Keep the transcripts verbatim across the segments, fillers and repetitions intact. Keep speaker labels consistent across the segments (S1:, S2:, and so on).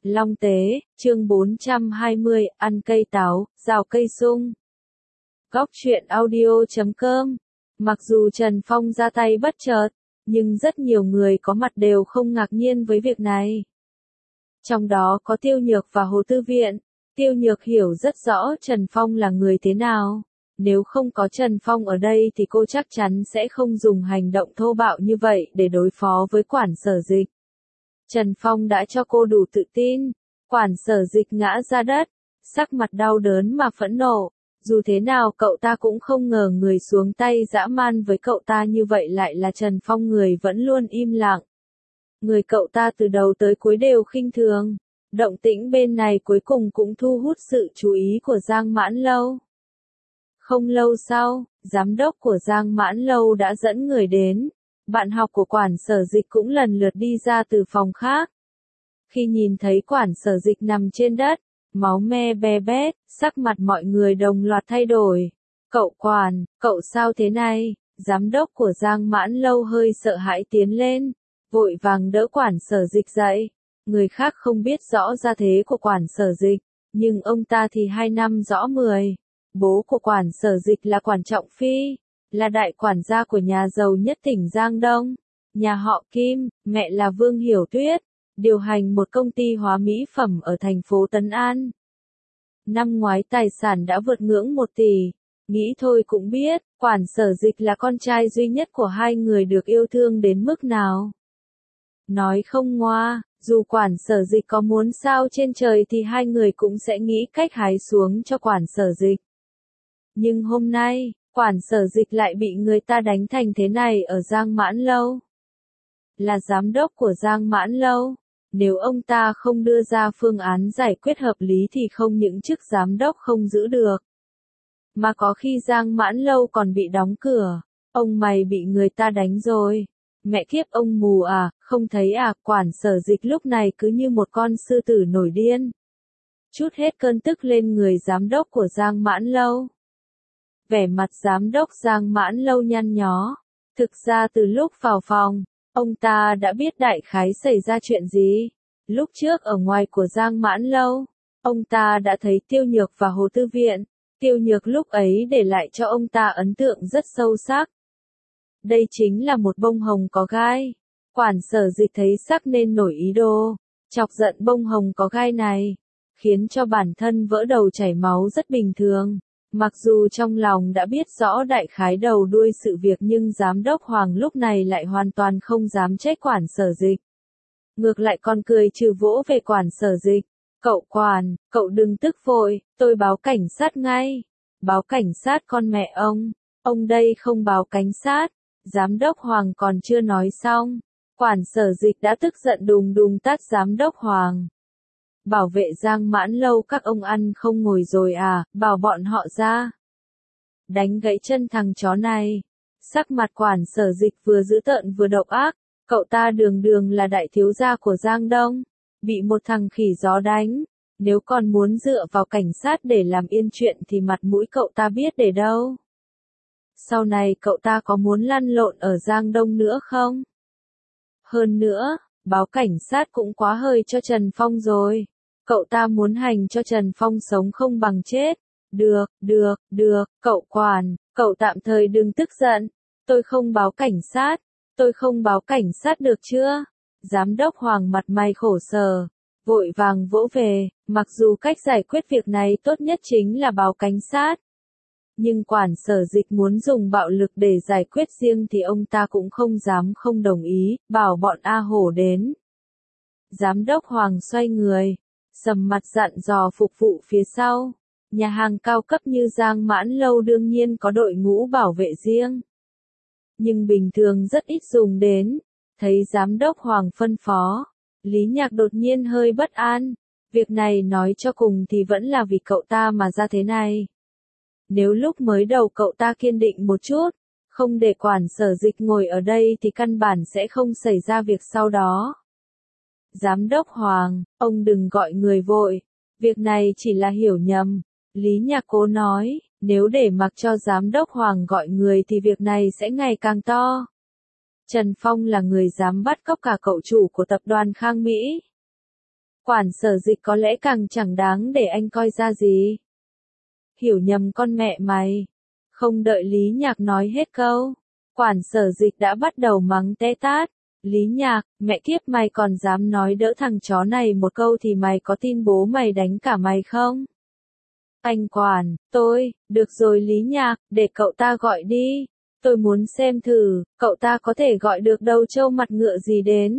S1: Long Tế, chương bốn trăm hai mươi, ăn cây táo, rào cây sung. Góc truyện audio chấm com. Mặc dù Trần Phong ra tay bất chợt, nhưng rất nhiều người có mặt đều không ngạc nhiên với việc này. Trong đó có Tiêu Nhược và Hồ Tư Viện. Tiêu Nhược hiểu rất rõ Trần Phong là người thế nào. Nếu không có Trần Phong ở đây thì cô chắc chắn sẽ không dùng hành động thô bạo như vậy để đối phó với Quản Sở Dịch. Trần Phong đã cho cô đủ tự tin. Quản Sở Dịch ngã ra đất, sắc mặt đau đớn mà phẫn nộ. Dù thế nào cậu ta cũng không ngờ người xuống tay dã man với cậu ta như vậy lại là Trần Phong, người vẫn luôn im lặng. Người cậu ta từ đầu tới cuối đều khinh thường. Động tĩnh bên này cuối cùng cũng thu hút sự chú ý của Giang Mãn Lâu. Không lâu sau, giám đốc của Giang Mãn Lâu đã dẫn người đến. Bạn học của Quản Sở Dịch cũng lần lượt đi ra từ phòng khác. Khi nhìn thấy Quản Sở Dịch nằm trên đất, máu me be bét, sắc mặt mọi người đồng loạt thay đổi. Cậu Quản, cậu sao thế này? Giám đốc của Giang Mãn Lâu hơi sợ hãi tiến lên, vội vàng đỡ Quản Sở Dịch dậy. Người khác không biết rõ gia thế của Quản Sở Dịch, nhưng ông ta thì hai năm rõ mười. Bố của Quản Sở Dịch là Quản Trọng Phi, là đại quản gia của nhà giàu nhất tỉnh Giang Đông, nhà họ Kim. Mẹ là Vương Hiểu Tuyết, điều hành một công ty hóa mỹ phẩm ở thành phố Tân An. Năm ngoái tài sản đã vượt ngưỡng một tỷ, nghĩ thôi cũng biết, Quản Sở Dịch là con trai duy nhất của hai người được yêu thương đến mức nào. Nói không ngoa, dù Quản Sở Dịch có muốn sao trên trời thì hai người cũng sẽ nghĩ cách hái xuống cho Quản Sở Dịch. Nhưng hôm nay, Quản Sở Dịch lại bị người ta đánh thành thế này ở Giang Mãn Lâu. Là giám đốc của Giang Mãn Lâu, nếu ông ta không đưa ra phương án giải quyết hợp lý thì không những chức giám đốc không giữ được. Mà có khi Giang Mãn Lâu còn bị đóng cửa. Ông mày bị người ta đánh rồi. Mẹ kiếp, ông mù à, không thấy à? Quản Sở Dịch lúc này cứ như một con sư tử nổi điên, trút hết cơn tức lên người giám đốc của Giang Mãn Lâu. Vẻ mặt giám đốc Giang Mãn Lâu nhăn nhó. Thực ra từ lúc vào phòng, ông ta đã biết đại khái xảy ra chuyện gì. Lúc trước ở ngoài của Giang Mãn Lâu, ông ta đã thấy Tiêu Nhược và Hồ Tư Viện. Tiêu Nhược lúc ấy để lại cho ông ta ấn tượng rất sâu sắc. Đây chính là một bông hồng có gai. Quản Sở Dịch thấy sắc nên nổi ý đồ chọc giận bông hồng có gai này, khiến cho bản thân vỡ đầu chảy máu rất bình thường. Mặc dù trong lòng đã biết rõ đại khái đầu đuôi sự việc nhưng giám đốc Hoàng lúc này lại hoàn toàn không dám trách Quản Sở Dịch. Ngược lại còn cười trừ vỗ về Quản Sở Dịch. Cậu Quản, cậu đừng tức vội, tôi báo cảnh sát ngay. Báo cảnh sát con mẹ ông, ông đây không báo cảnh sát. Giám đốc Hoàng còn chưa nói xong, Quản Sở Dịch đã tức giận đùng đùng tát giám đốc Hoàng. Bảo vệ Giang Mãn Lâu các ông ăn không ngồi rồi à, bảo bọn họ ra. Đánh gãy chân thằng chó này. Sắc mặt Quản Sở Dịch vừa dữ tợn vừa độc ác, cậu ta đường đường là đại thiếu gia của Giang Đông, bị một thằng khỉ gió đánh. Nếu còn muốn dựa vào cảnh sát để làm yên chuyện thì mặt mũi cậu ta biết để đâu. Sau này cậu ta có muốn lăn lộn ở Giang Đông nữa không? Hơn nữa, báo cảnh sát cũng quá hơi cho Trần Phong rồi. Cậu ta muốn hành cho Trần Phong sống không bằng chết. Được, được, được, cậu Quản, cậu tạm thời đừng tức giận. Tôi không báo cảnh sát, tôi không báo cảnh sát được chưa? Giám đốc Hoàng mặt mày khổ sở, vội vàng vỗ về, mặc dù cách giải quyết việc này tốt nhất chính là báo cảnh sát. Nhưng Quản Sở Dịch muốn dùng bạo lực để giải quyết riêng thì ông ta cũng không dám không đồng ý, bảo bọn A Hổ đến. Giám đốc Hoàng xoay người, sầm mặt dặn dò phục vụ phía sau. Nhà hàng cao cấp như Giang Mãn Lâu đương nhiên có đội ngũ bảo vệ riêng, nhưng bình thường rất ít dùng đến. Thấy giám đốc Hoàng phân phó, Lý Nhạc đột nhiên hơi bất an. Việc này nói cho cùng thì vẫn là vì cậu ta mà ra thế này. Nếu lúc mới đầu cậu ta kiên định một chút, không để Quản Sở Dịch ngồi ở đây thì căn bản sẽ không xảy ra việc sau đó. Giám đốc Hoàng, ông đừng gọi người vội, việc này chỉ là hiểu nhầm. Lý Nhạc cố nói, nếu để mặc cho giám đốc Hoàng gọi người thì việc này sẽ ngày càng to. Trần Phong là người dám bắt cóc cả cậu chủ của tập đoàn Khang Mỹ. Quản Sở Dịch có lẽ càng chẳng đáng để anh coi ra gì. Hiểu nhầm con mẹ mày. Không đợi Lý Nhạc nói hết câu, Quản Sở Dịch đã bắt đầu mắng té tát. Lý Nhạc, mẹ kiếp mày còn dám nói đỡ thằng chó này một câu thì mày có tin bố mày đánh cả mày không? Anh Quản, tôi, được rồi Lý Nhạc, để cậu ta gọi đi. Tôi muốn xem thử, cậu ta có thể gọi được đầu trâu mặt ngựa gì đến.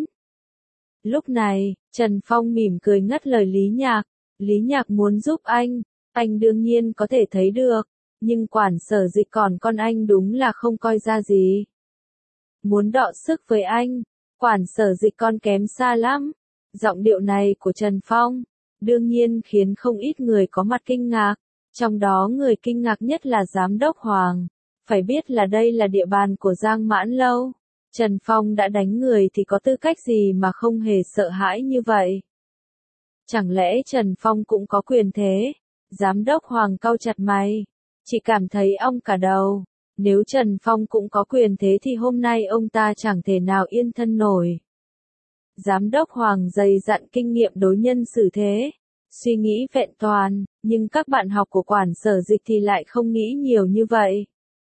S1: Lúc này, Trần Phong mỉm cười ngắt lời Lý Nhạc. Lý Nhạc muốn giúp anh, anh đương nhiên có thể thấy được, nhưng Quản Sở Dịch còn con anh đúng là không coi ra gì. Muốn đọ sức với anh, Quản Sở Dịch con kém xa lắm. Giọng điệu này của Trần Phong, đương nhiên khiến không ít người có mặt kinh ngạc, trong đó người kinh ngạc nhất là Giám đốc Hoàng. Phải biết là đây là địa bàn của Giang Mãn Lâu. Trần Phong đã đánh người thì có tư cách gì mà không hề sợ hãi như vậy? Chẳng lẽ Trần Phong cũng có quyền thế? Giám đốc Hoàng cau chặt mày, chỉ cảm thấy ong cả đầu. Nếu Trần Phong cũng có quyền thế thì hôm nay ông ta chẳng thể nào yên thân nổi. Giám đốc Hoàng dày dặn kinh nghiệm đối nhân xử thế, suy nghĩ vẹn toàn, nhưng các bạn học của Quản Sở Dịch thì lại không nghĩ nhiều như vậy.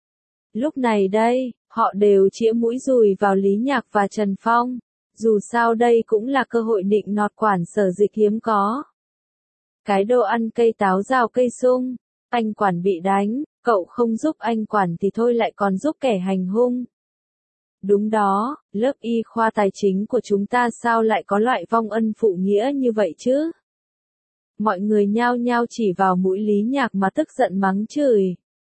S1: Lúc này đây, họ đều chĩa mũi dùi vào Lý Nhạc và Trần Phong, dù sao đây cũng là cơ hội nịnh nọt Quản Sở Dịch hiếm có. Cái đồ ăn cây táo rào cây sung, anh Quản bị đánh, cậu không giúp anh Quản thì thôi lại còn giúp kẻ hành hung. Đúng đó, lớp y khoa tài chính của chúng ta sao lại có loại vong ân phụ nghĩa như vậy chứ? Mọi người nhao nhao chỉ vào mũi Lý Nhạc mà tức giận mắng chửi.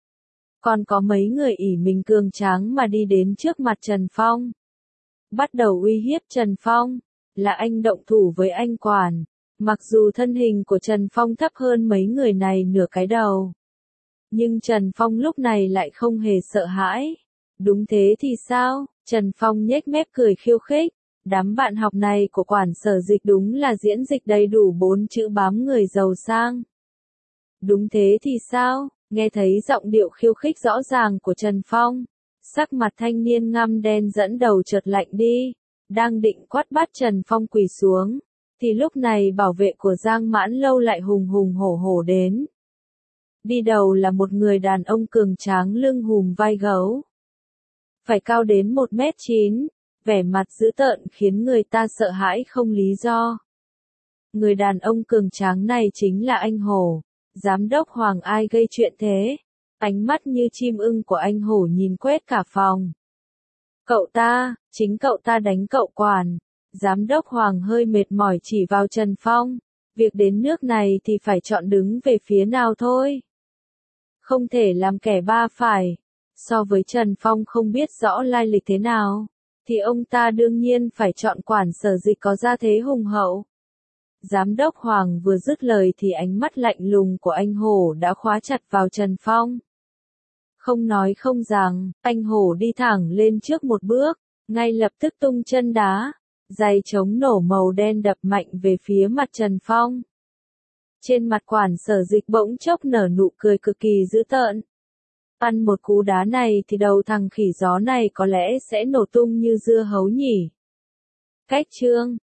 S1: Còn có mấy người ỷ mình cường tráng mà đi đến trước mặt Trần Phong. Bắt đầu uy hiếp Trần Phong, là anh động thủ với anh Quản. Mặc dù thân hình của Trần Phong thấp hơn mấy người này nửa cái đầu. Nhưng Trần Phong lúc này lại không hề sợ hãi. Đúng thế thì sao? Trần Phong nhếch mép cười khiêu khích. Đám bạn học này của Quản Sở Dịch đúng là diễn dịch đầy đủ bốn chữ bám người giàu sang. Đúng thế thì sao? Nghe thấy giọng điệu khiêu khích rõ ràng của Trần Phong, sắc mặt thanh niên ngăm đen dẫn đầu chợt lạnh đi, đang định quát bắt Trần Phong quỳ xuống, thì lúc này bảo vệ của Giang Mãn Lâu lại hùng hùng hổ hổ đến. Đi đầu là một người đàn ông cường tráng lưng hùm vai gấu, phải cao đến một mét chín, vẻ mặt dữ tợn khiến người ta sợ hãi không lý do. Người đàn ông cường tráng này chính là anh Hổ. Giám đốc Hoàng ai gây chuyện thế? Ánh mắt như chim ưng của anh Hổ nhìn quét cả phòng. Cậu ta, chính cậu ta đánh cậu Quản. Giám đốc Hoàng hơi mệt mỏi chỉ vào Trần Phong. Việc đến nước này thì phải chọn đứng về phía nào thôi. Không thể làm kẻ ba phải. So với Trần Phong không biết rõ lai lịch thế nào, thì ông ta đương nhiên phải chọn Quản Sở Dịch có gia thế hùng hậu. Giám đốc Hoàng vừa dứt lời thì ánh mắt lạnh lùng của anh Hổ đã khóa chặt vào Trần Phong. Không nói không rằng, anh Hổ đi thẳng lên trước một bước, ngay lập tức tung chân đá, giày chống nổ màu đen đập mạnh về phía mặt Trần Phong. Trên mặt Quản Sở Dịch bỗng chốc nở nụ cười cực kỳ dữ tợn. Ăn một cú đá này thì đầu thằng khỉ gió này có lẽ sẽ nổ tung như dưa hấu nhỉ. Cách chương